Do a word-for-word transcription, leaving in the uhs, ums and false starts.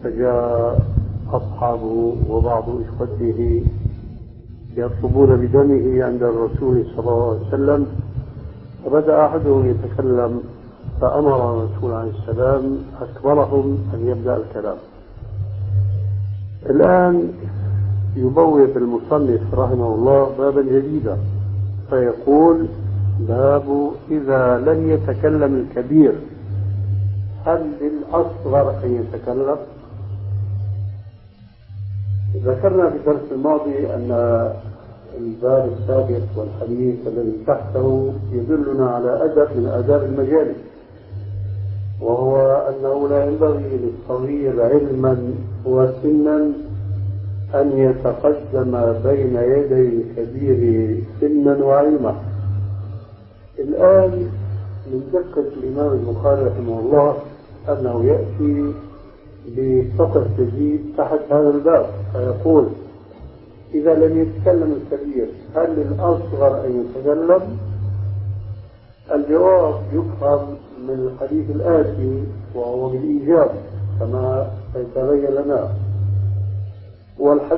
فجاء أصحابه وبعض إخوته يطلبون بدمه عند الرسول صلى الله عليه وسلم، فبدأ أحدهم يتكلم فأمر الرسول عليه السلام أكبرهم أن يبدأ الكلام. الآن يبوب المصنف رحمه الله بابا جديدا فيقول: باب إذا لم يتكلم الكبير هل للأصغر أن يتكلم؟ ذكرنا في الدرس الماضي أن الباب السابق والحديث الذي تحته يدلنا على أدب من آداب المجالس، وهو أنه لا ينبغي للصغير علما وسنا أن يتقدم بين يدي الكبير سنا وعلما. الآن من دقة الإمام البخاري رحمه الله أنه يأتي بسطر جديد تحت هذا الباب فيقول: إذا لم يتكلم الكبير هل للأصغر أن يتكلم؟ الجواب يفهم من الحديث الآتي وهو بالإيجاب كما سيتبين لنا. والحديث